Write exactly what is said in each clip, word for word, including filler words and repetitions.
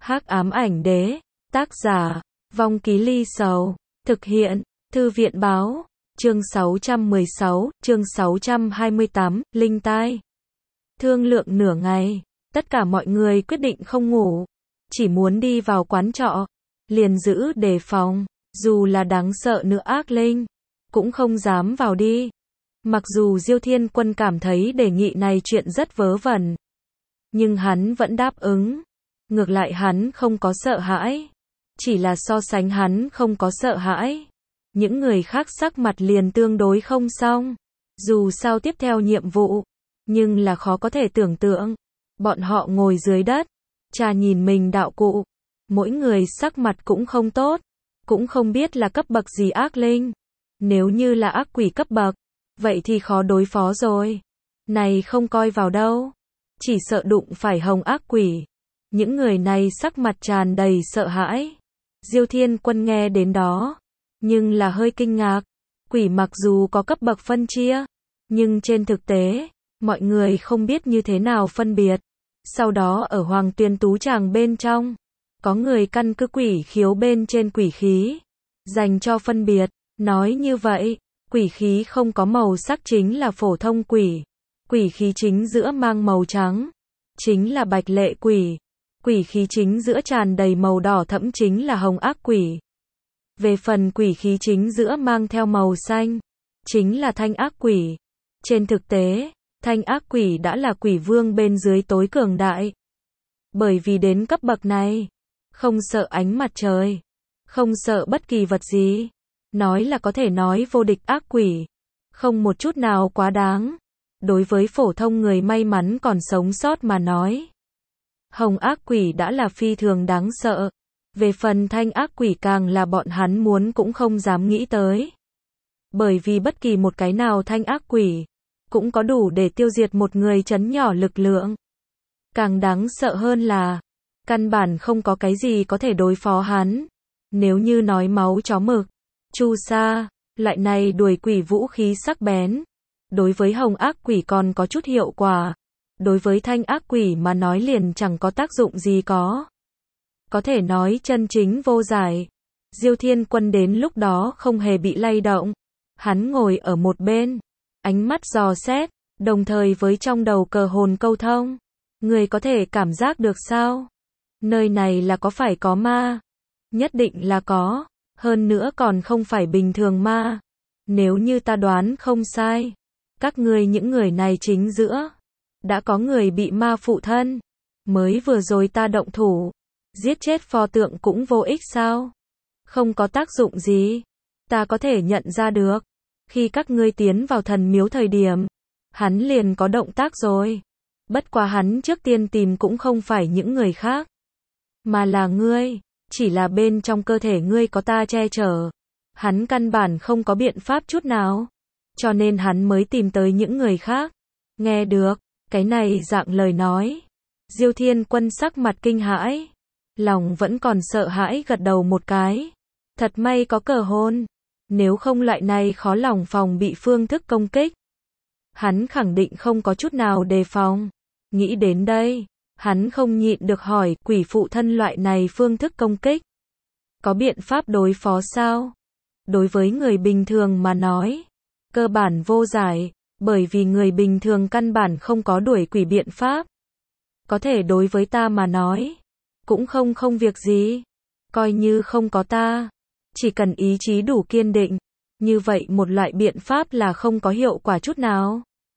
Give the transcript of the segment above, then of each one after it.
Hắc ám ảnh đế, tác giả, Vong Ký Ly Sầu, thực hiện, Thư viện báo, chương sáu trăm mười sáu, chương sáu trăm hai mươi tám, Linh Tai. Thương lượng nửa ngày, tất cả mọi người quyết định không ngủ, chỉ muốn đi vào quán trọ, liền giữ đề phòng, dù là đáng sợ nữa ác linh, cũng không dám vào đi. Mặc dù Diêu Thiên Quân cảm thấy đề nghị này chuyện rất vớ vẩn, nhưng hắn vẫn đáp ứng. Ngược lại hắn không có sợ hãi, chỉ là so sánh hắn không có sợ hãi, những người khác sắc mặt liền tương đối không xong. Dù sao tiếp theo nhiệm vụ, nhưng là khó có thể tưởng tượng. Bọn họ ngồi dưới đất, trà nhìn mình đạo cụ, mỗi người sắc mặt cũng không tốt, cũng không biết là cấp bậc gì ác linh. Nếu như là ác quỷ cấp bậc, vậy thì khó đối phó rồi. Này không coi vào đâu, chỉ sợ đụng phải hồng ác quỷ. Những người này sắc mặt tràn đầy sợ hãi. Diêu Thiên Quân nghe đến đó, nhưng là hơi kinh ngạc. Quỷ mặc dù có cấp bậc phân chia, nhưng trên thực tế, mọi người không biết như thế nào phân biệt. Sau đó ở Hoàng Tuyền Tú Tràng bên trong, có người căn cứ quỷ khiếu bên trên quỷ khí, dành cho phân biệt. Nói như vậy, quỷ khí không có màu sắc chính là phổ thông quỷ. Quỷ khí chính giữa mang màu trắng, chính là bạch lệ quỷ. Quỷ khí chính giữa tràn đầy màu đỏ thẫm chính là hồng ác quỷ. Về phần quỷ khí chính giữa mang theo màu xanh, chính là thanh ác quỷ. Trên thực tế, thanh ác quỷ đã là quỷ vương bên dưới tối cường đại. Bởi vì đến cấp bậc này, không sợ ánh mặt trời, không sợ bất kỳ vật gì. Nói là có thể nói vô địch ác quỷ, không một chút nào quá đáng. Đối với phổ thông người may mắn còn sống sót mà nói, hồng ác quỷ đã là phi thường đáng sợ. Về phần thanh ác quỷ càng là bọn hắn muốn cũng không dám nghĩ tới. Bởi vì bất kỳ một cái nào thanh ác quỷ, cũng có đủ để tiêu diệt một người trấn nhỏ lực lượng. Càng đáng sợ hơn là, căn bản không có cái gì có thể đối phó hắn. Nếu như nói máu chó mực, chu sa, loại này đuổi quỷ vũ khí sắc bén, đối với hồng ác quỷ còn có chút hiệu quả. Đối với thanh ác quỷ mà nói liền chẳng có tác dụng gì có. Có thể nói chân chính vô giải. Diêu Thiên Quân đến lúc đó không hề bị lay động. Hắn ngồi ở một bên, ánh mắt dò xét, đồng thời với trong đầu cờ hồn câu thông. Người có thể cảm giác được sao? Nơi này là có phải có ma? Nhất định là có. Hơn nữa còn không phải bình thường ma. Nếu như ta đoán không sai, các ngươi những người này chính giữa đã có người bị ma phụ thân. Mới vừa rồi ta động thủ, giết chết pho tượng cũng vô ích sao? Không có tác dụng gì. Ta có thể nhận ra được. Khi các ngươi tiến vào thần miếu thời điểm, hắn liền có động tác rồi. Bất quá hắn trước tiên tìm cũng không phải những người khác, mà là ngươi. Chỉ là bên trong cơ thể ngươi có ta che chở. Hắn căn bản không có biện pháp chút nào. Cho nên hắn mới tìm tới những người khác. Nghe được cái này dạng lời nói, Diêu Thiên Quân sắc mặt kinh hãi, lòng vẫn còn sợ hãi gật đầu một cái. Thật may có cờ hôn, nếu không loại này khó lòng phòng bị phương thức công kích, hắn khẳng định không có chút nào đề phòng. Nghĩ đến đây, hắn không nhịn được hỏi quỷ phụ thân loại này phương thức công kích, có biện pháp đối phó sao? Đối với người bình thường mà nói, cơ bản vô giải. Bởi vì người bình thường căn bản không có đuổi quỷ biện pháp. Có thể đối với ta mà nói, cũng không không việc gì. Coi như không có ta, chỉ cần ý chí đủ kiên định, như vậy một loại biện pháp là không có hiệu quả chút nào.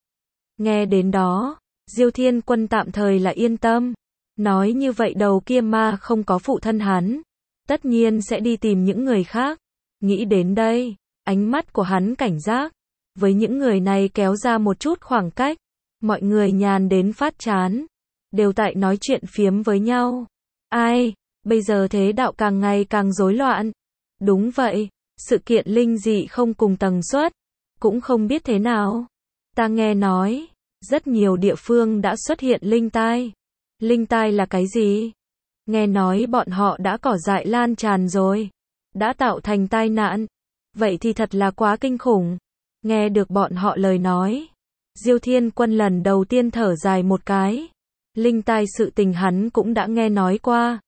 Nghe đến đó, Diêu Thiên Quân tạm thời là yên tâm. Nói như vậy đầu kia ma không có phụ thân hắn, tất nhiên sẽ đi tìm những người khác. Nghĩ đến đây, ánh mắt của hắn cảnh giác. Với những người này kéo ra một chút khoảng cách, mọi người nhàn đến phát chán, đều tại nói chuyện phiếm với nhau. Ai, bây giờ thế đạo càng ngày càng rối loạn. Đúng vậy, sự kiện linh dị không cùng tần suất, cũng không biết thế nào. Ta nghe nói, rất nhiều địa phương đã xuất hiện linh tai. Linh tai là cái gì? Nghe nói bọn họ đã cỏ dại lan tràn rồi, đã tạo thành tai nạn. Vậy thì thật là quá kinh khủng. Nghe được bọn họ lời nói, Diêu Thiên Quân lần đầu tiên thở dài một cái. Linh tai sự tình hắn cũng đã nghe nói qua.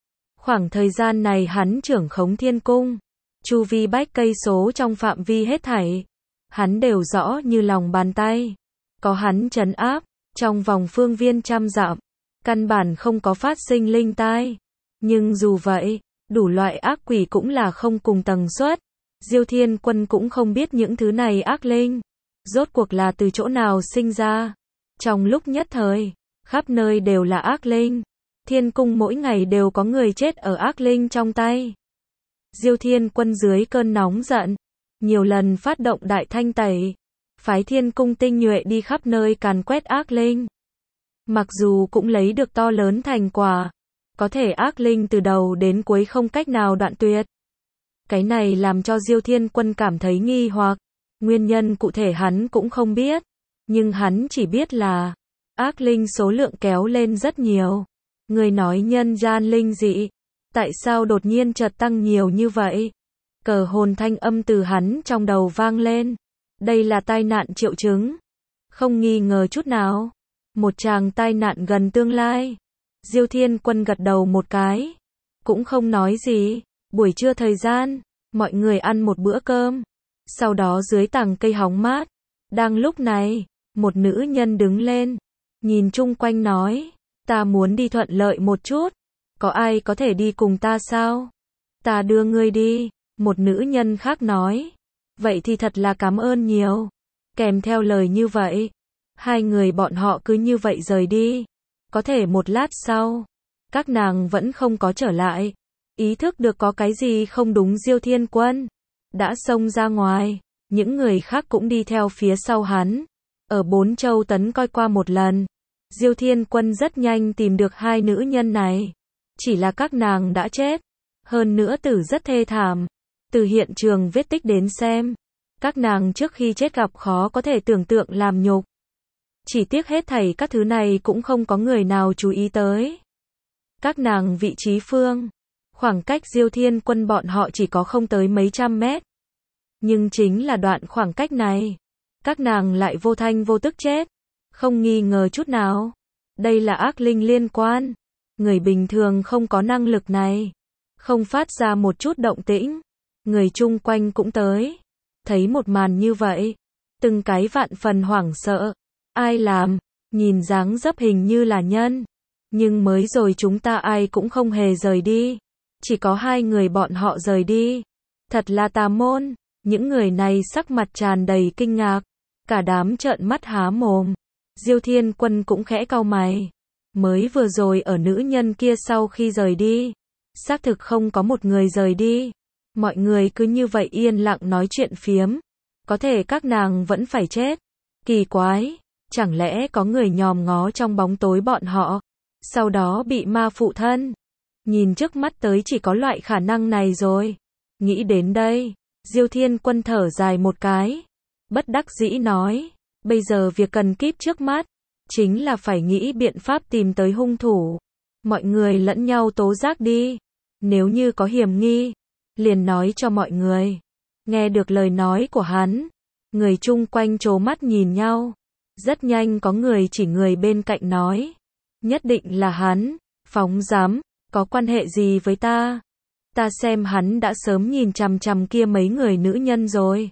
Khoảng thời gian này hắn trưởng khống thiên cung, chu vi bách cây số trong phạm vi hết thảy, hắn đều rõ như lòng bàn tay. Có hắn trấn áp, trong vòng phương viên trăm dặm, căn bản không có phát sinh linh tai. Nhưng dù vậy, đủ loại ác quỷ cũng là không cùng tần suất. Diêu Thiên Quân cũng không biết những thứ này ác linh rốt cuộc là từ chỗ nào sinh ra. Trong lúc nhất thời, khắp nơi đều là ác linh. Thiên cung mỗi ngày đều có người chết ở ác linh trong tay. Diêu Thiên Quân dưới cơn nóng giận, nhiều lần phát động đại thanh tẩy, phái thiên cung tinh nhuệ đi khắp nơi càn quét ác linh. Mặc dù cũng lấy được to lớn thành quả, có thể ác linh từ đầu đến cuối không cách nào đoạn tuyệt. Cái này làm cho Diêu Thiên Quân cảm thấy nghi hoặc, nguyên nhân cụ thể hắn cũng không biết, nhưng hắn chỉ biết là ác linh số lượng kéo lên rất nhiều. Người nói nhân gian linh dị, tại sao đột nhiên chợt tăng nhiều như vậy? Cờ hồn thanh âm từ hắn trong đầu vang lên. Đây là tai nạn triệu chứng. Không nghi ngờ chút nào. Một tràng tai nạn gần tương lai. Diêu Thiên Quân gật đầu một cái. Cũng không nói gì. Buổi trưa thời gian, mọi người ăn một bữa cơm. Sau đó dưới tàng cây hóng mát. Đang lúc này, một nữ nhân đứng lên. Nhìn chung quanh nói. Ta muốn đi thuận lợi một chút. Có ai có thể đi cùng ta sao? Ta đưa ngươi đi. Một nữ nhân khác nói. Vậy thì thật là cảm ơn nhiều. Kèm theo lời như vậy, hai người bọn họ cứ như vậy rời đi. Có thể một lát sau, các nàng vẫn không có trở lại. Ý thức được có cái gì không đúng, Diêu Thiên Quân đã xông ra ngoài. Những người khác cũng đi theo phía sau hắn. Ở bốn châu tấn coi qua một lần, Diêu Thiên Quân rất nhanh tìm được hai nữ nhân này. Chỉ là các nàng đã chết. Hơn nữa tử rất thê thảm. Từ hiện trường vết tích đến xem, các nàng trước khi chết gặp khó có thể tưởng tượng làm nhục. Chỉ tiếc hết thảy các thứ này cũng không có người nào chú ý tới. Các nàng vị trí phương, khoảng cách Diêu Thiên Quân bọn họ chỉ có không tới mấy trăm mét. Nhưng chính là đoạn khoảng cách này, các nàng lại vô thanh vô tức chết. Không nghi ngờ chút nào. Đây là ác linh liên quan. Người bình thường không có năng lực này. Không phát ra một chút động tĩnh. Người chung quanh cũng tới. Thấy một màn như vậy, từng cái vạn phần hoảng sợ. Ai làm? Nhìn dáng dấp hình như là nhân. Nhưng mới rồi chúng ta ai cũng không hề rời đi. Chỉ có hai người bọn họ rời đi. Thật là tà môn. Những người này sắc mặt tràn đầy kinh ngạc. Cả đám trợn mắt há mồm. Diêu Thiên Quân cũng khẽ cau mày. Mới vừa rồi ở nữ nhân kia sau khi rời đi, xác thực không có một người rời đi. Mọi người cứ như vậy yên lặng nói chuyện phiếm. Có thể các nàng vẫn phải chết. Kỳ quái, chẳng lẽ có người nhòm ngó trong bóng tối bọn họ, sau đó bị ma phụ thân? Nhìn trước mắt tới chỉ có loại khả năng này rồi. Nghĩ đến đây, Diêu Thiên Quân thở dài một cái. Bất đắc dĩ nói, bây giờ việc cần kíp trước mắt, chính là phải nghĩ biện pháp tìm tới hung thủ. Mọi người lẫn nhau tố giác đi. Nếu như có hiểm nghi, liền nói cho mọi người. Nghe được lời nói của hắn, người chung quanh trố mắt nhìn nhau. Rất nhanh có người chỉ người bên cạnh nói. Nhất định là hắn, phóng dám, có quan hệ gì với ta? Ta xem hắn đã sớm nhìn chằm chằm kia mấy người nữ nhân rồi.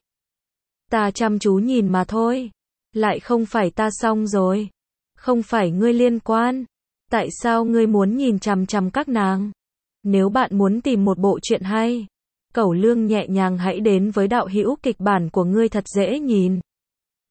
Ta chăm chú nhìn mà thôi. Lại không phải ta xong rồi. Không phải ngươi liên quan. Tại sao ngươi muốn nhìn chằm chằm các nàng? Nếu bạn muốn tìm một bộ truyện hay, Cẩu Lương nhẹ nhàng hãy đến với đạo hữu kịch bản của ngươi thật dễ nhìn.